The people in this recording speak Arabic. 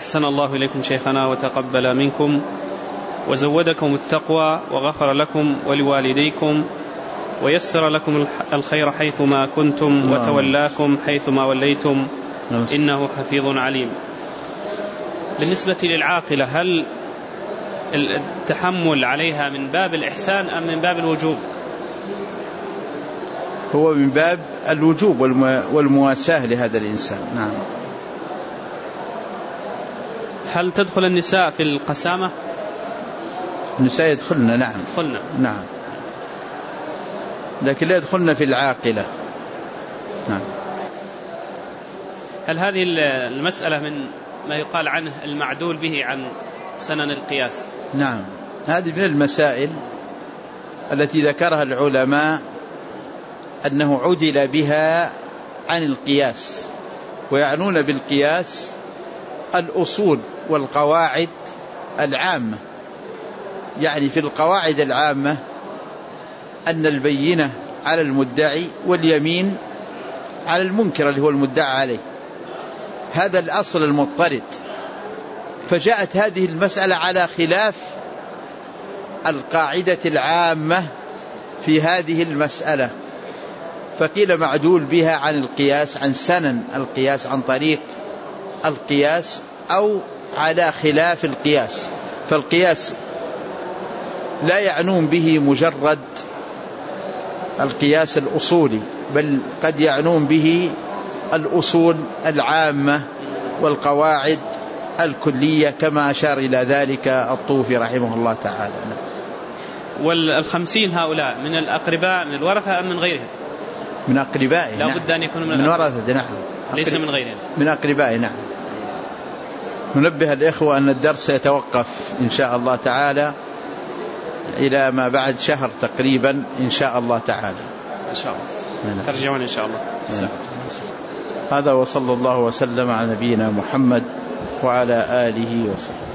أحسن الله إليكم شيخنا وتقبل منكم وزودكم التقوى وغفر لكم ولوالديكم ويسر لكم الخير حيثما كنتم وتولاكم حيثما وليتم إنه حفيظ عليم. بالنسبة للعاقلة هل التحمل عليها من باب الإحسان أم من باب الوجوب؟ هو من باب الوجوب والمواساة لهذا الإنسان. نعم. هل تدخل النساء في القسامة؟ النساء يدخلن. نعم يدخلن. نعم، لكن لا يدخلن في العاقلة. نعم. هل هذه المسألة من ما يقال عنه المعدول به عن سنن القياس؟ نعم، هذه من المسائل التي ذكرها العلماء أنه عدل بها عن القياس، ويعنون بالقياس الأصول والقواعد العامة. يعني في القواعد العامة أن البينة على المدعي واليمين على المنكر اللي هو المدعى عليه، هذا الأصل المضطرد. فجاءت هذه المسألة على خلاف القاعدة العامة في هذه المسألة، فقيل معدول بها عن القياس، عن سنن القياس، عن طريق القياس، أو على خلاف القياس. فالقياس لا يعنون به مجرد القياس الأصولي، بل قد يعنون به الأصول العامة والقواعد الكلية، كما أشار إلى ذلك الطوفي رحمه الله تعالى. وال50 هؤلاء من الأقرباء من الورثة أم من غيرهم؟ من أقربائه. لا بد أن يكونوا من ورثة. نعم، ليس من غيرهم، من أقربائه. نعم. ننبه الإخوة أن الدرس سيتوقف إن شاء الله تعالى إلى ما بعد شهر تقريبا إن شاء الله تعالى. إن شاء الله ترجعون إن شاء الله. هذا وصلى الله وسلم على نبينا محمد وعلى آله وصحبه.